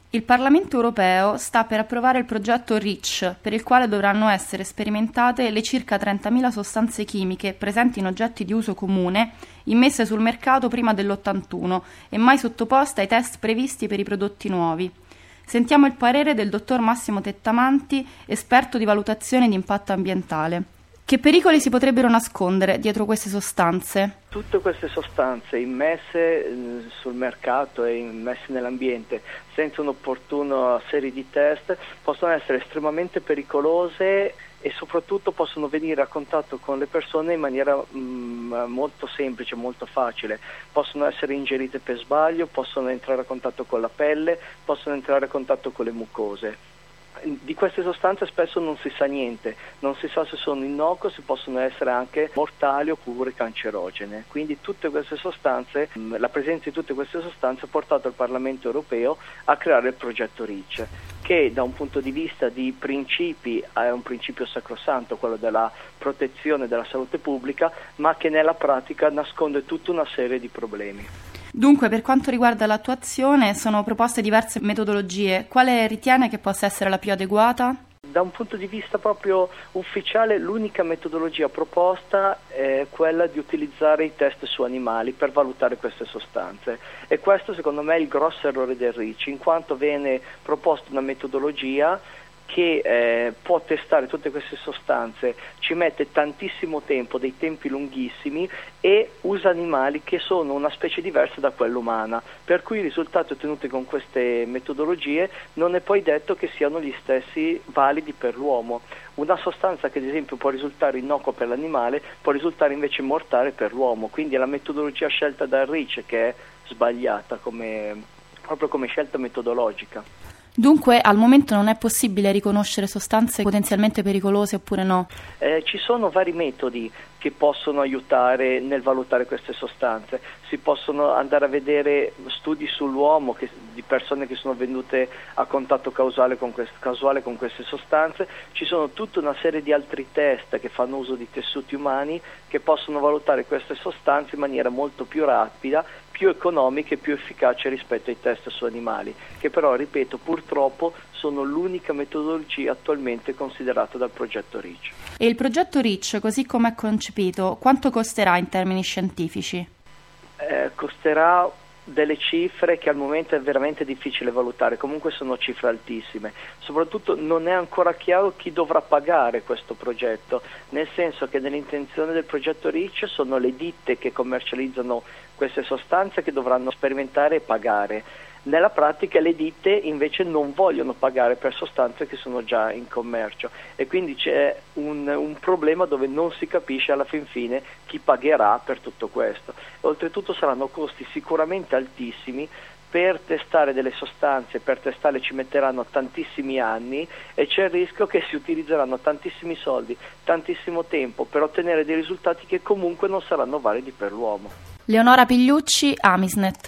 Il Parlamento europeo sta per approvare il progetto REACH, per il quale dovranno essere sperimentate le circa 30.000 sostanze chimiche presenti in oggetti di uso comune, immesse sul mercato prima dell'81 e mai sottoposte ai test previsti per i prodotti nuovi. Sentiamo il parere del dottor Massimo Tettamanti, esperto di valutazione di impatto ambientale. Che pericoli si potrebbero nascondere dietro queste sostanze? Tutte queste sostanze immesse sul mercato e immesse nell'ambiente senza un'opportuna serie di test possono essere estremamente pericolose e soprattutto possono venire a contatto con le persone in maniera molto semplice, molto facile. Possono essere ingerite per sbaglio, possono entrare a contatto con la pelle, possono entrare a contatto con le mucose. Di queste sostanze spesso non si sa niente, non si sa se sono innocue, se possono essere anche mortali oppure cancerogene. Quindi tutte queste sostanze, la presenza di tutte queste sostanze ha portato il Parlamento europeo a creare il progetto REACH, che da un punto di vista di principi è un principio sacrosanto, quello della protezione della salute pubblica, ma che nella pratica nasconde tutta una serie di problemi. Dunque, per quanto riguarda l'attuazione, sono proposte diverse metodologie. Quale ritiene che possa essere la più adeguata? Da un punto di vista proprio ufficiale, l'unica metodologia proposta è quella di utilizzare i test su animali per valutare queste sostanze. E questo secondo me è il grosso errore del REACH, in quanto viene proposta una metodologia che può testare tutte queste sostanze, ci mette tantissimo tempo, dei tempi lunghissimi, e usa animali che sono una specie diversa da quella umana, per cui i risultati ottenuti con queste metodologie non è poi detto che siano gli stessi validi per l'uomo. Una sostanza che ad esempio può risultare innocua per l'animale può risultare invece mortale per l'uomo, quindi è la metodologia scelta dal REACH che è sbagliata proprio come scelta metodologica. Dunque, al momento non è possibile riconoscere sostanze potenzialmente pericolose oppure no? Ci sono vari metodi che possono aiutare nel valutare queste sostanze. Si possono andare a vedere studi sull'uomo di persone che sono venute a contatto casuale con queste sostanze. Ci sono tutta una serie di altri test che fanno uso di tessuti umani che possono valutare queste sostanze in maniera molto più rapida, più economica e più efficace rispetto ai test su animali, che però, ripeto, purtroppo sono l'unica metodologia attualmente considerata dal progetto REACH. E il progetto REACH, così come è concepito, quanto costerà in termini scientifici? Costerà delle cifre che al momento è veramente difficile valutare, comunque sono cifre altissime. Soprattutto non è ancora chiaro chi dovrà pagare questo progetto, nel senso che nell'intenzione del progetto REACH sono le ditte che commercializzano queste sostanze che dovranno sperimentare e pagare. Nella pratica le ditte invece non vogliono pagare per sostanze che sono già in commercio e quindi c'è un problema dove non si capisce alla fin fine chi pagherà per tutto questo. Oltretutto saranno costi sicuramente altissimi. Per testare delle sostanze, per testarle ci metteranno tantissimi anni e c'è il rischio che si utilizzeranno tantissimi soldi, tantissimo tempo per ottenere dei risultati che comunque non saranno validi per l'uomo. Leonora Pigliucci, Amisnet.